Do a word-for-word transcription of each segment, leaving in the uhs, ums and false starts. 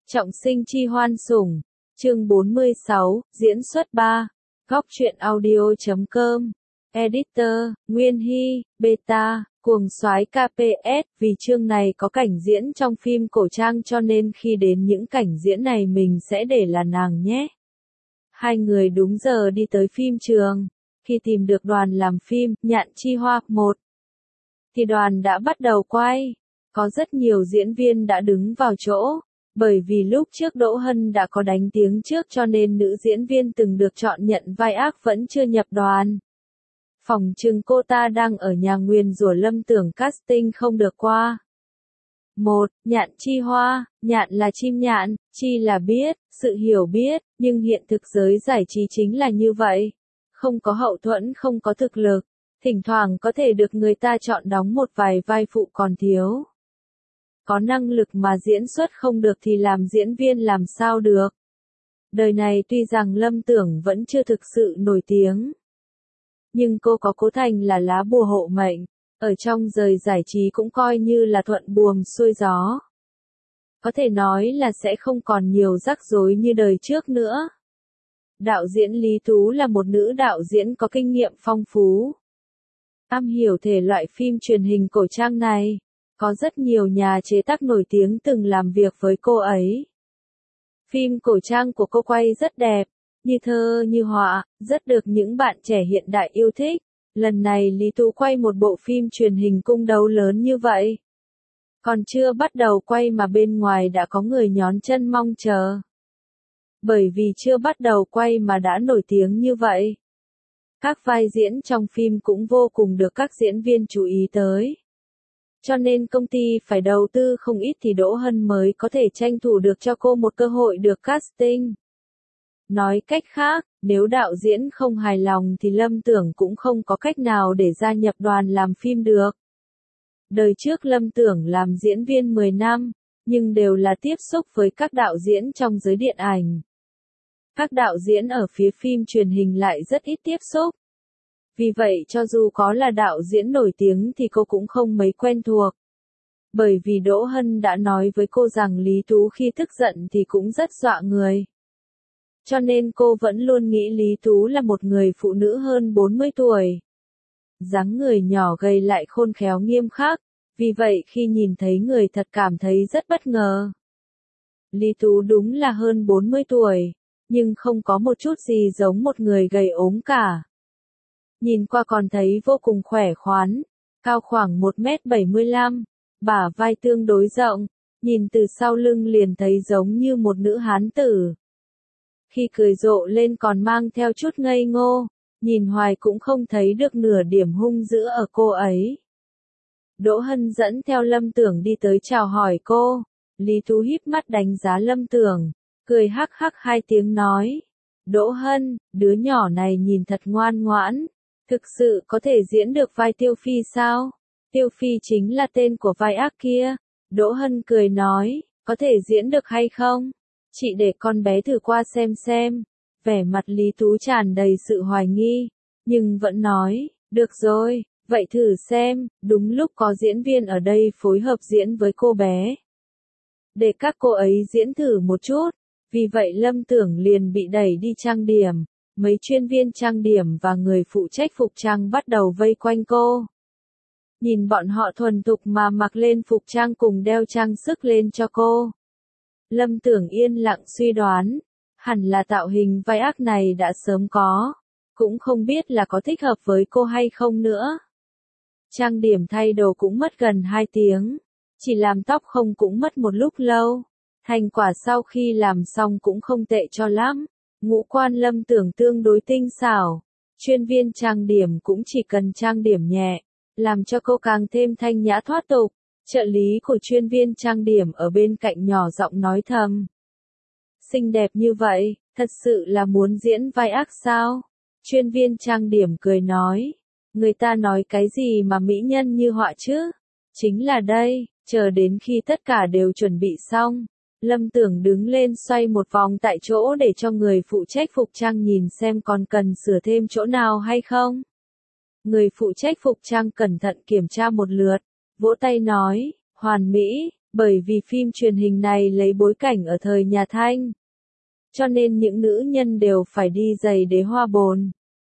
Trọng sinh chi hoan sủng, chương bốn mươi sáu, diễn xuất ba, góc truyện audio chấm com, editor, Nguyên Hy, beta, cuồng soái ca pê ét, vì chương này có cảnh diễn trong phim cổ trang cho nên khi đến những cảnh diễn này mình sẽ để là nàng nhé. Hai người đúng giờ đi tới phim trường, khi tìm được đoàn làm phim, Nhạn Chi Hoa, một, thì đoàn đã bắt đầu quay, có rất nhiều diễn viên đã đứng vào chỗ. Bởi vì lúc trước Đỗ Hân đã có đánh tiếng trước cho nên nữ diễn viên từng được chọn nhận vai ác vẫn chưa nhập đoàn. Phỏng chừng cô ta đang ở nhà nguyền rủa Lâm Tưởng casting không được qua. một. Nhạn Chi Hoa, nhạn là chim nhạn, chi là biết, sự hiểu biết, nhưng hiện thực giới giải trí chính là như vậy. Không có hậu thuẫn, không có thực lực, thỉnh thoảng có thể được người ta chọn đóng một vài vai phụ còn thiếu. Có năng lực mà diễn xuất không được thì làm diễn viên làm sao được. Đời này tuy rằng Lâm Tưởng vẫn chưa thực sự nổi tiếng, nhưng cô có Cố Thành là lá bùa hộ mệnh, ở trong giới giải trí cũng coi như là thuận buồm xuôi gió. Có thể nói là sẽ không còn nhiều rắc rối như đời trước nữa. Đạo diễn Lý Tú là một nữ đạo diễn có kinh nghiệm phong phú, am hiểu thể loại phim truyền hình cổ trang này. Có rất nhiều nhà chế tác nổi tiếng từng làm việc với cô ấy. Phim cổ trang của cô quay rất đẹp, như thơ như họa, rất được những bạn trẻ hiện đại yêu thích. Lần này Lý Tú quay một bộ phim truyền hình cung đấu lớn như vậy. Còn chưa bắt đầu quay mà bên ngoài đã có người nhón chân mong chờ. Bởi vì chưa bắt đầu quay mà đã nổi tiếng như vậy. Các vai diễn trong phim cũng vô cùng được các diễn viên chú ý tới. Cho nên công ty phải đầu tư không ít thì Đỗ Hân mới có thể tranh thủ được cho cô một cơ hội được casting. Nói cách khác, nếu đạo diễn không hài lòng thì Lâm Tưởng cũng không có cách nào để gia nhập đoàn làm phim được. Đời trước Lâm Tưởng làm diễn viên mười năm, nhưng đều là tiếp xúc với các đạo diễn trong giới điện ảnh. Các đạo diễn ở phía phim truyền hình lại rất ít tiếp xúc. Vì vậy cho dù có là đạo diễn nổi tiếng thì cô cũng không mấy quen thuộc. Bởi vì Đỗ Hân đã nói với cô rằng Lý Tú khi tức giận thì cũng rất dọa người. Cho nên cô vẫn luôn nghĩ Lý Tú là một người phụ nữ hơn bốn mươi tuổi. Dáng người nhỏ gầy lại khôn khéo nghiêm khắc, vì vậy khi nhìn thấy người thật cảm thấy rất bất ngờ. Lý Tú đúng là hơn bốn mươi tuổi, nhưng không có một chút gì giống một người gầy ốm cả. Nhìn qua còn thấy vô cùng khỏe khoắn, cao khoảng một mét bảy mươi lăm, bả vai tương đối rộng, nhìn từ sau lưng liền thấy giống như một nữ hán tử. Khi cười rộ lên còn mang theo chút ngây ngô, nhìn hoài cũng không thấy được nửa điểm hung dữ ở cô ấy. Đỗ Hân dẫn theo Lâm Tưởng đi tới chào hỏi cô, Lý Tú híp mắt đánh giá Lâm Tưởng, cười hắc hắc hai tiếng nói. Đỗ Hân, đứa nhỏ này nhìn thật ngoan ngoãn. Thực sự có thể diễn được vai Tiêu Phi sao? Tiêu Phi chính là tên của vai ác kia. Đỗ Hân cười nói, có thể diễn được hay không? Chị để con bé thử qua xem xem. Vẻ mặt Lý Tú tràn đầy sự hoài nghi, nhưng vẫn nói, được rồi, vậy thử xem. Đúng lúc có diễn viên ở đây phối hợp diễn với cô bé. Để các cô ấy diễn thử một chút. Vì vậy Lâm Tưởng liền bị đẩy đi trang điểm. Mấy chuyên viên trang điểm và người phụ trách phục trang bắt đầu vây quanh cô. Nhìn bọn họ thuần thục mà mặc lên phục trang cùng đeo trang sức lên cho cô. Lâm Tưởng yên lặng suy đoán, hẳn là tạo hình vai ác này đã sớm có, cũng không biết là có thích hợp với cô hay không nữa. Trang điểm thay đồ cũng mất gần hai tiếng, chỉ làm tóc không cũng mất một lúc lâu. Thành quả sau khi làm xong cũng không tệ cho lắm. Ngũ quan Lâm Tưởng tương đối tinh xảo, chuyên viên trang điểm cũng chỉ cần trang điểm nhẹ, làm cho cô càng thêm thanh nhã thoát tục. Trợ lý của chuyên viên trang điểm ở bên cạnh nhỏ giọng nói thầm. Xinh đẹp như vậy, thật sự là muốn diễn vai ác sao? Chuyên viên trang điểm cười nói, người ta nói cái gì mà mỹ nhân như họa chứ? Chính là đây, chờ đến khi tất cả đều chuẩn bị xong. Lâm Tưởng đứng lên xoay một vòng tại chỗ để cho người phụ trách phục trang nhìn xem còn cần sửa thêm chỗ nào hay không. Người phụ trách phục trang cẩn thận kiểm tra một lượt, vỗ tay nói, hoàn mỹ, Bởi vì phim truyền hình này lấy bối cảnh ở thời nhà Thanh, cho nên những nữ nhân đều phải đi giày đế hoa bồn.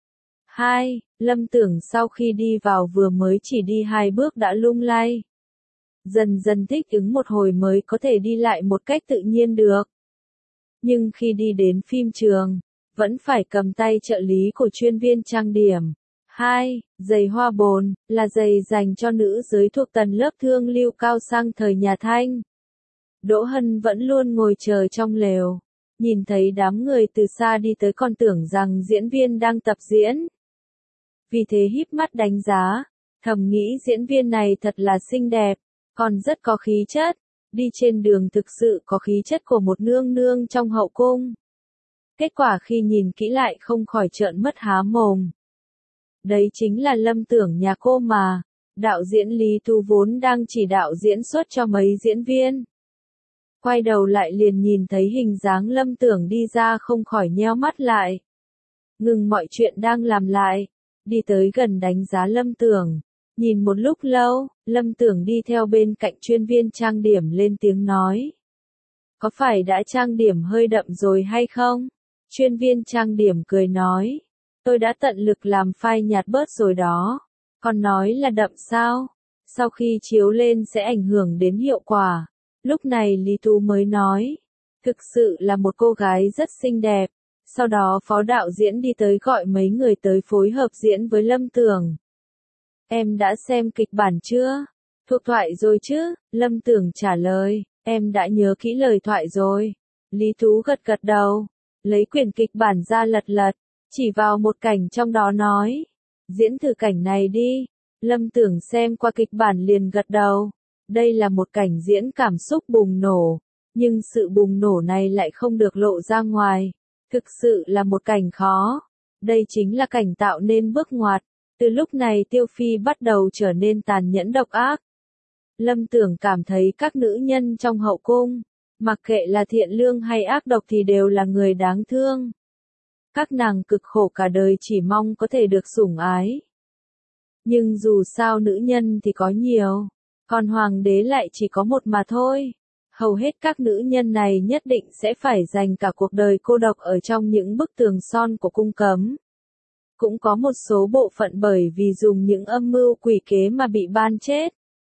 hai. Lâm Tưởng sau khi đi vào vừa mới chỉ đi hai bước đã lung lay. Dần dần thích ứng một hồi mới có thể đi lại một cách tự nhiên được. Nhưng khi đi đến phim trường, vẫn phải cầm tay trợ lý của chuyên viên trang điểm. hai. Giày hoa bồn, là giày dành cho nữ giới thuộc tầng lớp thương lưu cao sang thời nhà Thanh. Đỗ Hân vẫn luôn ngồi chờ trong lều. Nhìn thấy đám người từ xa đi tới còn tưởng rằng diễn viên đang tập diễn. Vì thế híp mắt đánh giá, thầm nghĩ diễn viên này thật là xinh đẹp, còn rất có khí chất, đi trên đường thực sự có khí chất của một nương nương trong hậu cung. Kết quả khi nhìn kỹ lại không khỏi trợn mắt há mồm. Đấy chính là Lâm Tưởng nhà cô mà, đạo diễn Lý Tú vốn đang chỉ đạo diễn xuất cho mấy diễn viên. Quay đầu lại liền nhìn thấy hình dáng Lâm Tưởng đi ra không khỏi nheo mắt lại. Ngừng mọi chuyện đang làm lại, đi tới gần đánh giá Lâm Tưởng. Nhìn một lúc lâu, Lâm Tưởng đi theo bên cạnh chuyên viên trang điểm lên tiếng nói. Có phải đã trang điểm hơi đậm rồi hay không? Chuyên viên trang điểm cười nói. Tôi đã tận lực làm phai nhạt bớt rồi đó. Còn nói là đậm sao? Sau khi chiếu lên sẽ ảnh hưởng đến hiệu quả. Lúc này Lý Tú mới nói. Thực sự là một cô gái rất xinh đẹp. Sau đó phó đạo diễn đi tới gọi mấy người tới phối hợp diễn với Lâm Tưởng. Em đã xem kịch bản chưa? Thuộc thoại rồi chứ? Lâm Tưởng trả lời. Em đã nhớ kỹ lời thoại rồi. Lý Tú gật gật đầu. Lấy quyển kịch bản ra lật lật. Chỉ vào một cảnh trong đó nói. Diễn thử cảnh này đi. Lâm Tưởng xem qua kịch bản liền gật đầu. Đây là một cảnh diễn cảm xúc bùng nổ. Nhưng sự bùng nổ này lại không được lộ ra ngoài. Thực sự là một cảnh khó. Đây chính là cảnh tạo nên bước ngoặt. Từ lúc này Tiêu Phi bắt đầu trở nên tàn nhẫn độc ác. Lâm Tưởng cảm thấy các nữ nhân trong hậu cung, mặc kệ là thiện lương hay ác độc thì đều là người đáng thương. Các nàng cực khổ cả đời chỉ mong có thể được sủng ái. Nhưng dù sao nữ nhân thì có nhiều, còn hoàng đế lại chỉ có một mà thôi. Hầu hết các nữ nhân này nhất định sẽ phải dành cả cuộc đời cô độc ở trong những bức tường son của cung cấm. Cũng có một số bộ phận bởi vì dùng những âm mưu quỷ kế mà bị ban chết.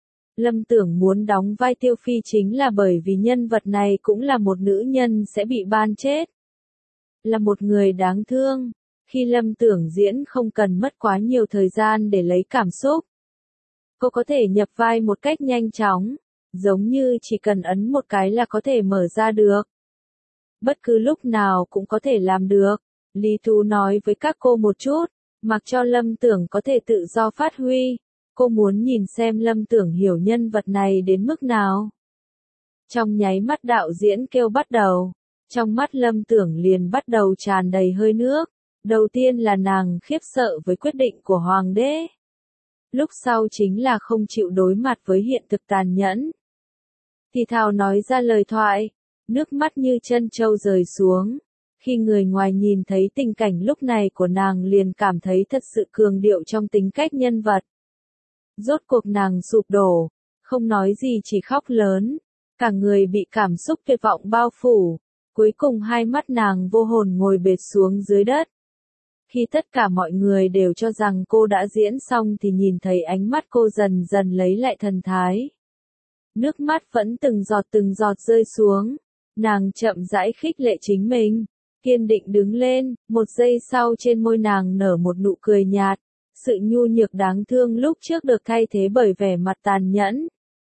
Lâm Tưởng muốn đóng vai Tiêu Phi chính là bởi vì nhân vật này cũng là một nữ nhân sẽ bị ban chết. Là một người đáng thương. Khi Lâm Tưởng diễn không cần mất quá nhiều thời gian để lấy cảm xúc. Cô có thể nhập vai một cách nhanh chóng, giống như chỉ cần ấn một cái là có thể mở ra được. Bất cứ lúc nào cũng có thể làm được. Lý Tú nói với các cô một chút, mặc cho Lâm Tưởng có thể tự do phát huy. Cô muốn nhìn xem Lâm Tưởng hiểu nhân vật này đến mức nào. Trong nháy mắt đạo diễn kêu bắt đầu, trong mắt Lâm Tưởng liền bắt đầu tràn đầy hơi nước. Đầu tiên là nàng khiếp sợ với quyết định của hoàng đế. Lúc sau chính là không chịu đối mặt với hiện thực tàn nhẫn. Thì thào nói ra lời thoại, nước mắt như chân trâu rơi xuống. Khi người ngoài nhìn thấy tình cảnh lúc này của nàng liền cảm thấy thật sự cường điệu trong tính cách nhân vật. Rốt cuộc nàng sụp đổ, không nói gì chỉ khóc lớn, cả người bị cảm xúc tuyệt vọng bao phủ, cuối cùng hai mắt nàng vô hồn ngồi bệt xuống dưới đất. Khi tất cả mọi người đều cho rằng cô đã diễn xong thì nhìn thấy ánh mắt cô dần dần lấy lại thần thái. Nước mắt vẫn từng giọt từng giọt rơi xuống, nàng chậm rãi khích lệ chính mình, kiên định đứng lên, một giây sau trên môi nàng nở một nụ cười nhạt. Sự nhu nhược đáng thương lúc trước được thay thế bởi vẻ mặt tàn nhẫn.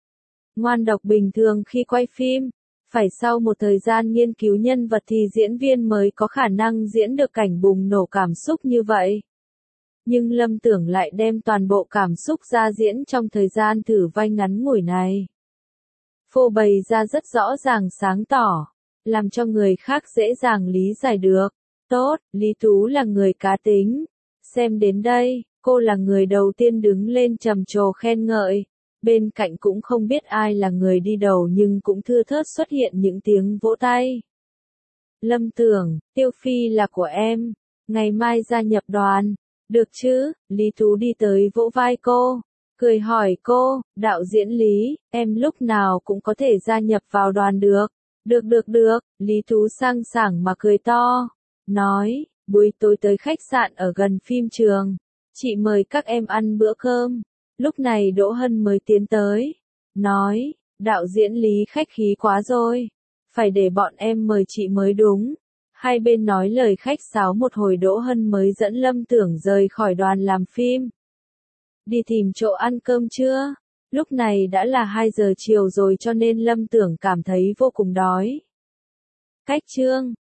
Ngoan độc bình thường khi quay phim, phải sau một thời gian nghiên cứu nhân vật thì diễn viên mới có khả năng diễn được cảnh bùng nổ cảm xúc như vậy. Nhưng Lâm Tưởng lại đem toàn bộ cảm xúc ra diễn trong thời gian thử vai ngắn ngủi này. Phô bày ra rất rõ ràng sáng tỏ, làm cho người khác dễ dàng lý giải được. Tốt, Lý Tú là người cá tính. Xem đến đây, cô là người đầu tiên đứng lên trầm trồ khen ngợi. Bên cạnh cũng không biết ai là người đi đầu nhưng cũng thưa thớt xuất hiện những tiếng vỗ tay. Lâm Tưởng, Tiêu Phi là của em. Ngày mai gia nhập đoàn. Được chứ? Lý Tú đi tới vỗ vai cô. cười hỏi cô, đạo diễn Lý, em lúc nào cũng có thể gia nhập vào đoàn được. Được được được, Lý Tú sang sảng mà cười to. Nói, buổi tối tới khách sạn ở gần phim trường. Chị mời các em ăn bữa cơm. Lúc này Đỗ Hân mới tiến tới. Nói, đạo diễn Lý khách khí quá rồi. Phải để bọn em mời chị mới đúng. Hai bên nói lời khách sáo một hồi Đỗ Hân mới dẫn Lâm Tưởng rời khỏi đoàn làm phim. Đi tìm chỗ ăn cơm chưa? Lúc này đã là hai giờ chiều rồi cho nên Lâm Tưởng cảm thấy vô cùng đói. Cách chương